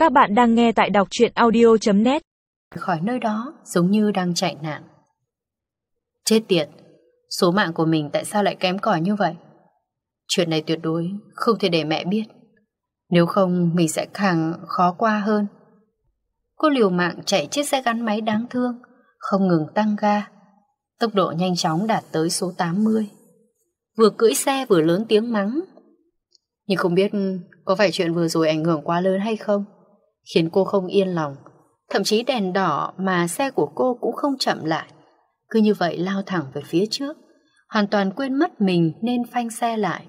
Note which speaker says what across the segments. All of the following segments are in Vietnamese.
Speaker 1: Các bạn đang nghe tại đọc truyện audio.net.
Speaker 2: Khỏi nơi đó giống như đang chạy nạn. Chết tiệt, số mạng của mình tại sao lại kém cỏi như vậy? Chuyện này tuyệt đối không thể để mẹ biết, nếu không mình sẽ càng khó qua hơn. Cô liều mạng chạy chiếc xe gắn máy đáng thương, không ngừng tăng ga. Tốc độ nhanh chóng đạt tới số 80. Vừa cưỡi xe vừa lớn tiếng mắng. Nhưng không biết có phải chuyện vừa rồi ảnh hưởng quá lớn hay không, khiến cô không yên lòng. Thậm chí đèn đỏ mà xe của cô cũng không chậm lại, cứ như vậy lao thẳng về phía trước, hoàn toàn quên mất mình nên phanh xe lại.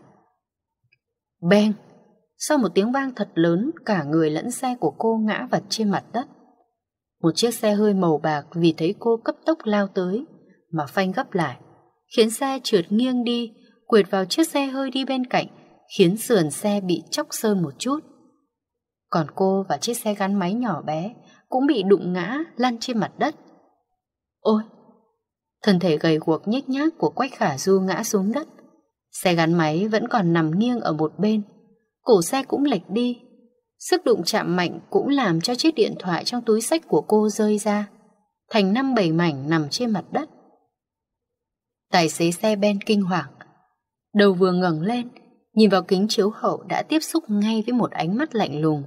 Speaker 2: Beng! Sau một tiếng vang thật lớn, cả người lẫn xe của cô ngã vật trên mặt đất. Một chiếc xe hơi màu bạc vì thấy cô cấp tốc lao tới mà phanh gấp lại, khiến xe trượt nghiêng đi, quệt vào chiếc xe hơi đi bên cạnh, khiến sườn xe bị chóc sơn một chút. Còn cô và chiếc xe gắn máy nhỏ bé cũng bị đụng ngã lăn trên mặt đất. Ôi! Thân thể gầy guộc nhếch nhác của Quách Khả Du ngã xuống đất. Xe gắn máy vẫn còn nằm nghiêng ở một bên, cổ xe cũng lệch đi. Sức đụng chạm mạnh cũng làm cho chiếc điện thoại trong túi xách của cô rơi ra, thành 5-7 mảnh nằm trên mặt đất. Tài xế xe Ben kinh hoàng, đầu vừa ngẩng lên, nhìn vào kính chiếu hậu đã tiếp xúc ngay với một ánh mắt lạnh lùng.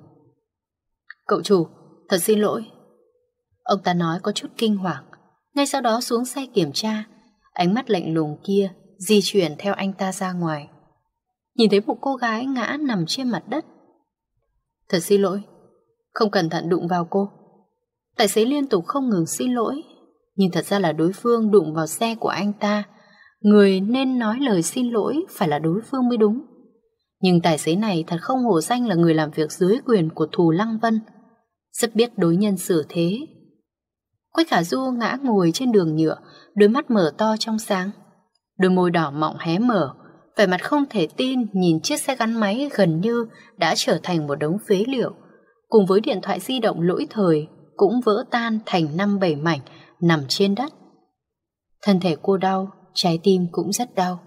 Speaker 2: Cậu chủ, thật xin lỗi. Ông ta nói có chút kinh hoàng. Ngay sau đó xuống xe kiểm tra. Ánh mắt lạnh lùng kia di chuyển theo anh ta ra ngoài, nhìn thấy một cô gái ngã nằm trên mặt đất. Thật xin lỗi, không cẩn thận đụng vào cô. Tài xế liên tục không ngừng xin lỗi, nhưng thật ra là đối phương đụng vào xe của anh ta. Người nên nói lời xin lỗi phải là đối phương mới đúng. Nhưng tài xế này thật không hổ danh là người làm việc dưới quyền của Thù Lăng Vân, rất biết đối nhân xử thế. Quách Khả Du ngã ngồi trên đường nhựa, đôi mắt mở to trong sáng, đôi môi đỏ mọng hé mở, vẻ mặt không thể tin nhìn chiếc xe gắn máy gần như đã trở thành một đống phế liệu, cùng với điện thoại di động lỗi thời cũng vỡ tan thành 5-7 mảnh nằm trên đất. Thân thể cô đau, trái tim cũng rất đau.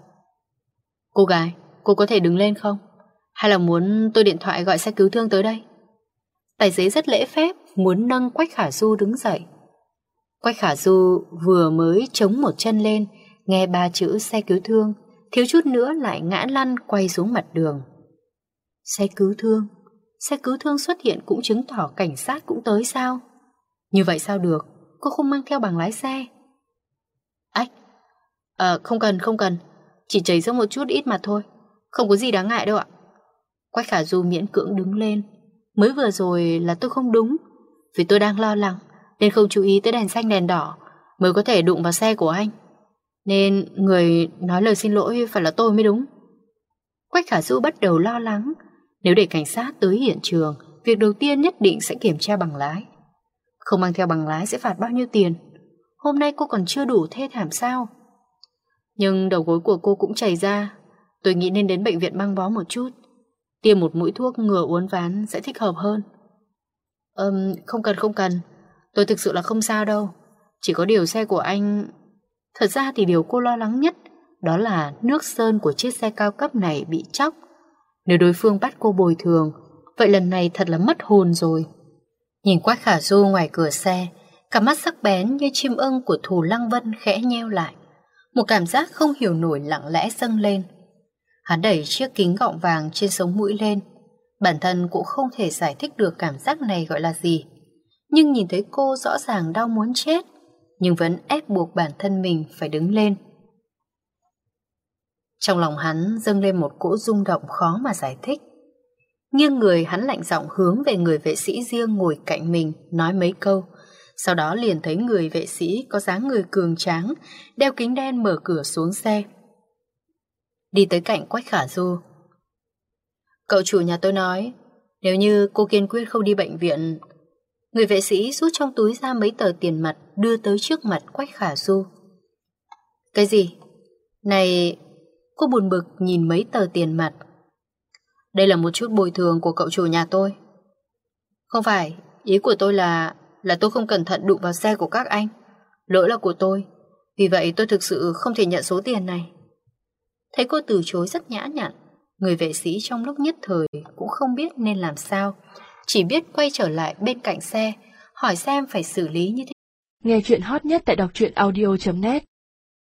Speaker 2: Cô gái, cô có thể đứng lên không? Hay là muốn tôi điện thoại gọi xe cứu thương tới đây? Tài xế rất lễ phép muốn nâng Quách Khả Du đứng dậy. Quách Khả Du vừa mới chống một chân lên, nghe 3 chữ xe cứu thương, thiếu chút nữa lại ngã lăn quay xuống mặt đường. Xe cứu thương? Xe cứu thương xuất hiện cũng chứng tỏ cảnh sát cũng tới sao? Như vậy sao được? Cô không mang theo bằng lái xe. Ách! Không cần, chỉ chảy ra một chút ít mà thôi, không có gì đáng ngại đâu ạ. Quách Khả Du miễn cưỡng đứng lên. Mới vừa rồi là tôi không đúng, vì tôi đang lo lắng nên không chú ý tới đèn xanh đèn đỏ, mới có thể đụng vào xe của anh, nên người nói lời xin lỗi phải là tôi mới đúng. Quách Khả Du bắt đầu lo lắng, nếu để cảnh sát tới hiện trường, việc đầu tiên nhất định sẽ kiểm tra bằng lái. Không mang theo bằng lái sẽ phạt bao nhiêu tiền? Hôm nay cô còn chưa đủ thê thảm sao? Nhưng đầu gối của cô cũng chảy ra, tôi nghĩ nên đến bệnh viện băng bó một chút, tiêm một mũi thuốc ngừa uốn ván sẽ thích hợp hơn. Không cần, tôi thực sự là không sao đâu. Chỉ có điều xe của anh... Thật ra thì điều cô lo lắng nhất đó là nước sơn của chiếc xe cao cấp này bị tróc. Nếu đối phương bắt cô bồi thường, vậy lần này thật là mất hồn rồi. Nhìn Quách Khả Du ngoài cửa xe, cả mắt sắc bén như chim ưng của Thù Lăng Vân khẽ nheo lại. Một cảm giác không hiểu nổi lặng lẽ dâng lên. Hắn đẩy chiếc kính gọng vàng trên sống mũi lên. Bản thân cũng không thể giải thích được cảm giác này gọi là gì. Nhưng nhìn thấy cô rõ ràng đau muốn chết, nhưng vẫn ép buộc bản thân mình phải đứng lên. Trong lòng hắn dâng lên một cỗ rung động khó mà giải thích. Nghiêng người hắn lạnh giọng hướng về người vệ sĩ riêng ngồi cạnh mình, nói mấy câu. Sau đó liền thấy người vệ sĩ có dáng người cường tráng, đeo kính đen mở cửa xuống xe, đi tới cạnh Quách Khả Du. Cậu chủ nhà tôi nói, nếu như cô kiên quyết không đi bệnh viện. Người vệ sĩ rút trong túi ra mấy tờ tiền mặt đưa tới trước mặt Quách Khả Du. Cái gì? Này... Cô buồn bực nhìn mấy tờ tiền mặt. Đây là một chút bồi thường của cậu chủ nhà tôi. Không phải, ý của tôi là tôi không cẩn thận đụng vào xe của các anh. Lỗi là của tôi, vì vậy tôi thực sự không thể nhận số tiền này. Thấy cô từ chối rất nhã nhặn, người vệ sĩ trong lúc nhất thời cũng không biết nên làm sao, chỉ biết quay trở lại bên cạnh xe, hỏi xem phải xử lý như thế.
Speaker 1: Nghe chuyện hot nhất tại đọc truyện audio.net